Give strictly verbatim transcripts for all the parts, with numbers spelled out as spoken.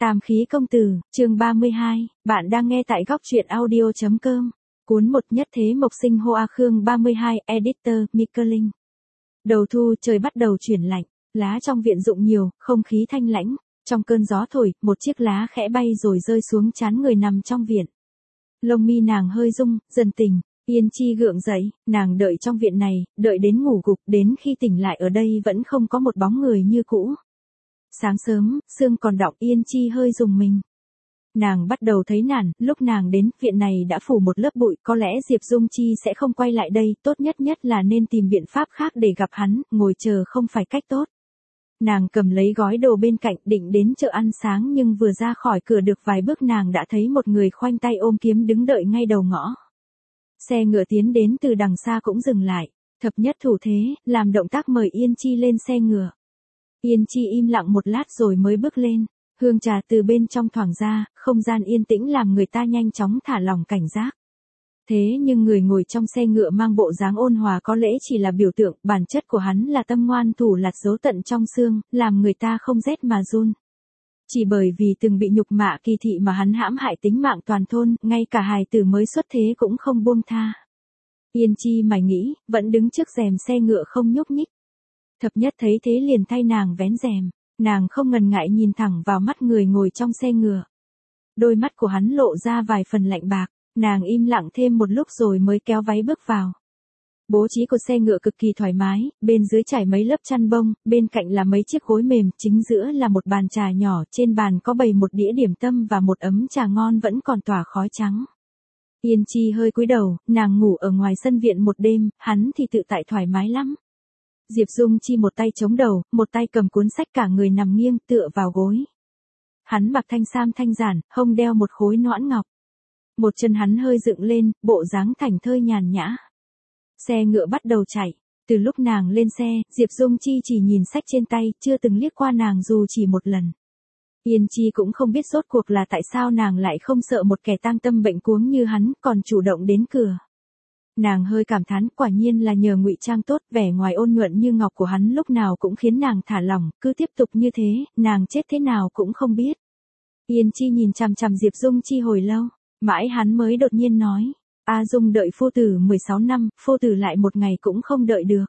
Tam khí công tử, chương ba mươi hai, bạn đang nghe tại góc truyện audio chấm com. Cuốn một nhất thế mộc sinh Hoa Khương ba mươi hai, editor, Mika Linh. Đầu thu trời bắt đầu chuyển lạnh, lá trong viện rụng nhiều, không khí thanh lãnh, trong cơn gió thổi, một chiếc lá khẽ bay rồi rơi xuống trán người nằm trong viện. Lông mi nàng hơi rung, dần tỉnh, Yên Chi gượng dậy, nàng đợi trong viện này, đợi đến ngủ gục, đến khi tỉnh lại ở đây vẫn không có một bóng người như cũ. Sáng sớm, sương còn đọng, Yên Chi hơi rùng mình. Nàng bắt đầu thấy nản, lúc nàng đến, viện này đã phủ một lớp bụi, có lẽ Diệp Dung Chi sẽ không quay lại đây, tốt nhất nhất là nên tìm biện pháp khác để gặp hắn, ngồi chờ không phải cách tốt. Nàng cầm lấy gói đồ bên cạnh, định đến chợ ăn sáng nhưng vừa ra khỏi cửa được vài bước nàng đã thấy một người khoanh tay ôm kiếm đứng đợi ngay đầu ngõ. Xe ngựa tiến đến từ đằng xa cũng dừng lại, thập nhất thủ thế, làm động tác mời Yên Chi lên xe ngựa. Yên Chi im lặng một lát rồi mới bước lên, hương trà từ bên trong thoảng ra, không gian yên tĩnh làm người ta nhanh chóng thả lỏng cảnh giác. Thế nhưng người ngồi trong xe ngựa mang bộ dáng ôn hòa có lẽ chỉ là biểu tượng, bản chất của hắn là tâm ngoan thủ lạt giấu tận trong xương, làm người ta không rét mà run. Chỉ bởi vì từng bị nhục mạ kỳ thị mà hắn hãm hại tính mạng toàn thôn, ngay cả hài tử mới xuất thế cũng không buông tha. Yên Chi mải nghĩ, vẫn đứng trước rèm xe ngựa không nhúc nhích. Thập nhất thấy thế liền thay nàng vén rèm, nàng không ngần ngại nhìn thẳng vào mắt người ngồi trong xe ngựa. Đôi mắt của hắn lộ ra vài phần lạnh bạc, nàng im lặng thêm một lúc rồi mới kéo váy bước vào. Bố trí của xe ngựa cực kỳ thoải mái, bên dưới trải mấy lớp chăn bông, bên cạnh là mấy chiếc gối mềm, chính giữa là một bàn trà nhỏ, trên bàn có bày một đĩa điểm tâm và một ấm trà ngon vẫn còn tỏa khói trắng. Yên Chi hơi cúi đầu, nàng ngủ ở ngoài sân viện một đêm, hắn thì tự tại thoải mái lắm. Diệp Dung Chi một tay chống đầu, một tay cầm cuốn sách cả người nằm nghiêng tựa vào gối. Hắn mặc thanh sam thanh giản, hông đeo một khối noãn ngọc. Một chân hắn hơi dựng lên, bộ dáng thảnh thơi nhàn nhã. Xe ngựa bắt đầu chạy, từ lúc nàng lên xe, Diệp Dung Chi chỉ nhìn sách trên tay, chưa từng liếc qua nàng dù chỉ một lần. Yên Chi cũng không biết rốt cuộc là tại sao nàng lại không sợ một kẻ tang tâm bệnh cuống như hắn, còn chủ động đến cửa. Nàng hơi cảm thán, quả nhiên là nhờ ngụy trang tốt, vẻ ngoài ôn nhuận như ngọc của hắn lúc nào cũng khiến nàng thả lỏng, cứ tiếp tục như thế, nàng chết thế nào cũng không biết. Yên Chi nhìn chằm chằm Diệp Dung Chi hồi lâu, mãi hắn mới đột nhiên nói, A Dung đợi phu tử mười sáu năm, phu tử lại một ngày cũng không đợi được.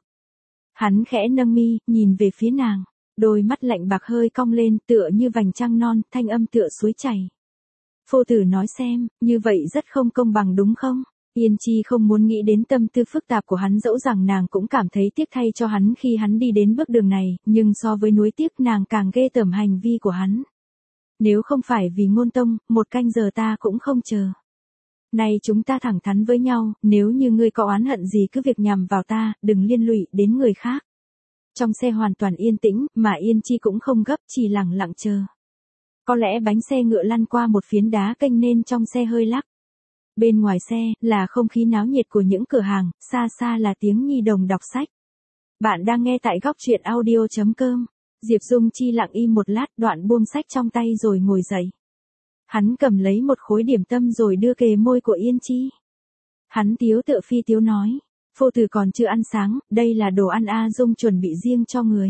Hắn khẽ nâng mi, nhìn về phía nàng, đôi mắt lạnh bạc hơi cong lên tựa như vành trăng non, thanh âm tựa suối chảy. Phu tử nói xem, như vậy rất không công bằng đúng không? Yên Chi không muốn nghĩ đến tâm tư phức tạp của hắn, dẫu rằng nàng cũng cảm thấy tiếc thay cho hắn khi hắn đi đến bước đường này, nhưng so với nuối tiếc nàng càng ghê tởm hành vi của hắn. Nếu không phải vì ngôn tông, một canh giờ ta cũng không chờ. Này chúng ta thẳng thắn với nhau, nếu như ngươi có oán hận gì cứ việc nhằm vào ta, đừng liên lụy đến người khác. Trong xe hoàn toàn yên tĩnh, mà Yên Chi cũng không gấp, chỉ lặng lặng chờ. Có lẽ bánh xe ngựa lăn qua một phiến đá kênh nên trong xe hơi lắc. Bên ngoài xe, là không khí náo nhiệt của những cửa hàng, xa xa là tiếng nhi đồng đọc sách. Bạn đang nghe tại góc truyện audio chấm com. Diệp Dung Chi lặng im một lát, đoạn buông sách trong tay rồi ngồi dậy. Hắn cầm lấy một khối điểm tâm rồi đưa kề môi của Yên Chi. Hắn tiếu tựa phi tiếu nói, phu tử còn chưa ăn sáng, đây là đồ ăn A Dung chuẩn bị riêng cho người.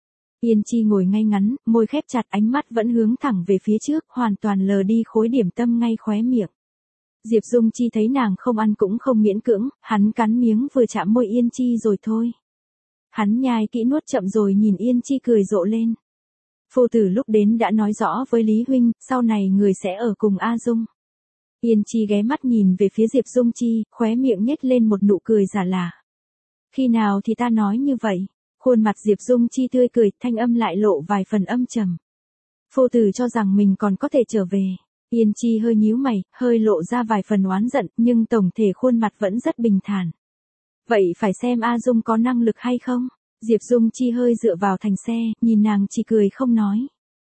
Yên Chi ngồi ngay ngắn, môi khép chặt, ánh mắt vẫn hướng thẳng về phía trước, hoàn toàn lờ đi khối điểm tâm ngay khóe miệng. Diệp Dung Chi thấy nàng không ăn cũng không miễn cưỡng, hắn cắn miếng vừa chạm môi Yên Chi rồi thôi. Hắn nhai kỹ nuốt chậm rồi nhìn Yên Chi cười rộ lên. Phu tử lúc đến đã nói rõ với Lý Huynh, sau này người sẽ ở cùng A Dung. Yên Chi ghé mắt nhìn về phía Diệp Dung Chi, khóe miệng nhếch lên một nụ cười giả lả. Khi nào thì ta nói như vậy? Khuôn mặt Diệp Dung Chi tươi cười, thanh âm lại lộ vài phần âm trầm. Phu tử cho rằng mình còn có thể trở về. Yên Chi hơi nhíu mày, hơi lộ ra vài phần oán giận, nhưng tổng thể khuôn mặt vẫn rất bình thản. Vậy phải xem A Dung có năng lực hay không? Diệp Dung Chi hơi dựa vào thành xe, nhìn nàng chỉ cười không nói.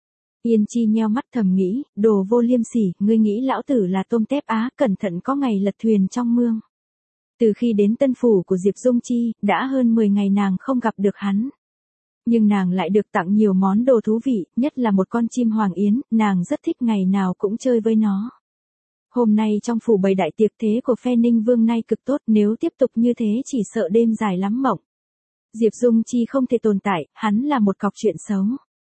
Yên Chi nheo mắt thầm nghĩ, đồ vô liêm sỉ, ngươi nghĩ lão tử là tôm tép á, cẩn thận có ngày lật thuyền trong mương. Từ khi đến tân phủ của Diệp Dung Chi, đã hơn mười ngày nàng không gặp được hắn. Nhưng nàng lại được tặng nhiều món đồ thú vị, nhất là một con chim hoàng yến, nàng rất thích ngày nào cũng chơi với nó. Hôm nay trong phủ bày đại tiệc thế của phe Ninh Vương nay cực tốt, nếu tiếp tục như thế chỉ sợ đêm dài lắm mộng. Diệp Dung Chi không thể tồn tại, hắn là một cọc chuyện xấu.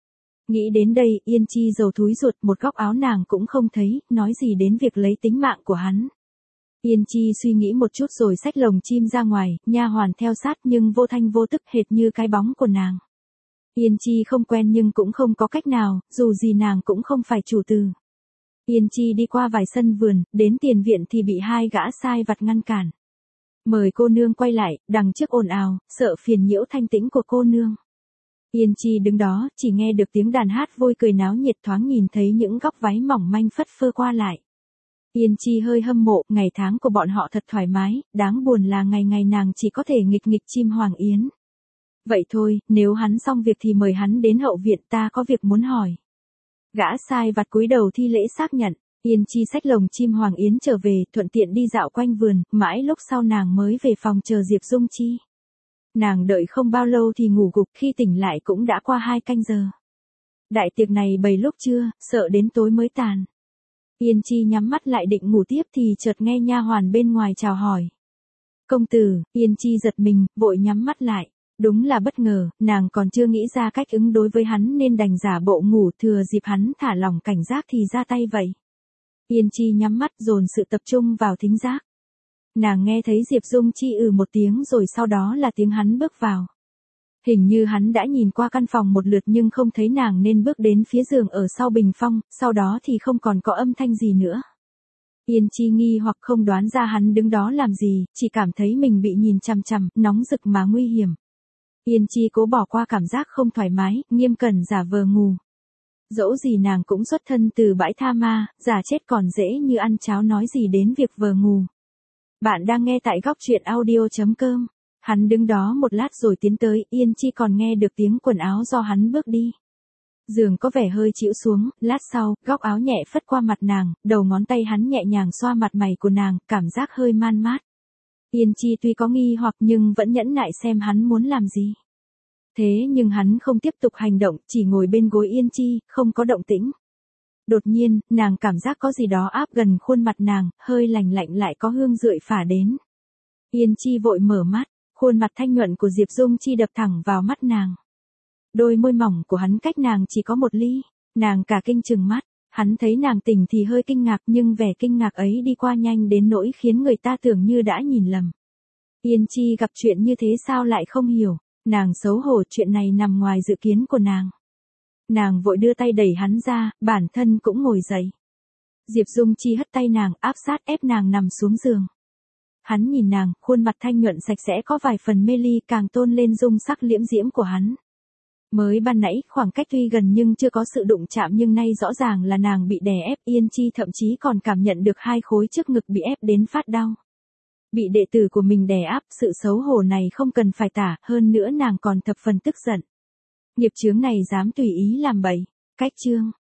Nghĩ đến đây, Yên Chi dầu thúi ruột, một góc áo nàng cũng không thấy, nói gì đến việc lấy tính mạng của hắn. Yên Chi suy nghĩ một chút rồi xách lồng chim ra ngoài, nha hoàn theo sát nhưng vô thanh vô tức hệt như cái bóng của nàng. Yên Chi không quen nhưng cũng không có cách nào, dù gì nàng cũng không phải chủ từ. Yên Chi đi qua vài sân vườn, đến tiền viện thì bị hai gã sai vặt ngăn cản. Mời cô nương quay lại, đằng trước ồn ào, sợ phiền nhiễu thanh tĩnh của cô nương. Yên Chi đứng đó, chỉ nghe được tiếng đàn hát vui cười náo nhiệt, thoáng nhìn thấy những góc váy mỏng manh phất phơ qua lại. Yên Chi hơi hâm mộ, ngày tháng của bọn họ thật thoải mái, đáng buồn là ngày ngày nàng chỉ có thể nghịch nghịch chim hoàng yến. Vậy thôi, nếu hắn xong việc thì mời hắn đến hậu viện, ta có việc muốn hỏi. Gã sai vặt cúi đầu thi lễ xác nhận. Yên Chi xách lồng chim hoàng yến trở về, thuận tiện đi dạo quanh vườn, mãi lúc sau nàng mới về phòng chờ Diệp Dung Chi. Nàng đợi không bao lâu thì ngủ gục, khi tỉnh lại cũng đã qua hai canh giờ. Đại tiệc này bày lúc trưa, sợ đến tối mới tàn. Yên Chi nhắm mắt lại định ngủ tiếp thì chợt nghe nha hoàn bên ngoài chào hỏi. Công tử, Yên Chi giật mình, vội nhắm mắt lại. Đúng là bất ngờ, nàng còn chưa nghĩ ra cách ứng đối với hắn nên đành giả bộ ngủ, thừa dịp hắn thả lỏng cảnh giác thì ra tay vậy. Yên Chi nhắm mắt dồn sự tập trung vào thính giác. Nàng nghe thấy Diệp Dung Chi ừ một tiếng rồi sau đó là tiếng hắn bước vào. Hình như hắn đã nhìn qua căn phòng một lượt nhưng không thấy nàng nên bước đến phía giường ở sau bình phong, sau đó thì không còn có âm thanh gì nữa. Yên Chi nghi hoặc không đoán ra hắn đứng đó làm gì, chỉ cảm thấy mình bị nhìn chằm chằm, nóng rực mà nguy hiểm. Yên Chi cố bỏ qua cảm giác không thoải mái, nghiêm cẩn giả vờ ngủ. Dẫu gì nàng cũng xuất thân từ bãi tha ma, giả chết còn dễ như ăn cháo, nói gì đến việc vờ ngủ. Bạn đang nghe tại góc truyện audio chấm com. Hắn đứng đó một lát rồi tiến tới, Yên Chi còn nghe được tiếng quần áo do hắn bước đi. Giường có vẻ hơi chịu xuống, lát sau, góc áo nhẹ phất qua mặt nàng, đầu ngón tay hắn nhẹ nhàng xoa mặt mày của nàng, cảm giác hơi man mát. Yên Chi tuy có nghi hoặc nhưng vẫn nhẫn nại xem hắn muốn làm gì. Thế nhưng hắn không tiếp tục hành động, chỉ ngồi bên gối Yên Chi, không có động tĩnh. Đột nhiên, nàng cảm giác có gì đó áp gần khuôn mặt nàng, hơi lành lạnh lại có hương rượi phả đến. Yên Chi vội mở mắt, khuôn mặt thanh nhuận của Diệp Dung Chi đập thẳng vào mắt nàng. Đôi môi mỏng của hắn cách nàng chỉ có một ly, nàng cả kinh trừng mắt, hắn thấy nàng tỉnh thì hơi kinh ngạc nhưng vẻ kinh ngạc ấy đi qua nhanh đến nỗi khiến người ta tưởng như đã nhìn lầm. Yên Chi gặp chuyện như thế sao lại không hiểu, nàng xấu hổ, chuyện này nằm ngoài dự kiến của nàng. Nàng vội đưa tay đẩy hắn ra, bản thân cũng ngồi dậy. Diệp Dung Chi hất tay nàng, áp sát ép nàng nằm xuống giường. Hắn nhìn nàng, khuôn mặt thanh nhuận sạch sẽ có vài phần mê ly càng tôn lên dung sắc liễm diễm của hắn. Mới ban nãy, khoảng cách tuy gần nhưng chưa có sự đụng chạm nhưng nay rõ ràng là nàng bị đè ép, Yên Chi thậm chí còn cảm nhận được hai khối trước ngực bị ép đến phát đau. Bị đệ tử của mình đè áp, sự xấu hổ này không cần phải tả, hơn nữa nàng còn thập phần tức giận. Nghiệp chướng này dám tùy ý làm bậy. Cách chương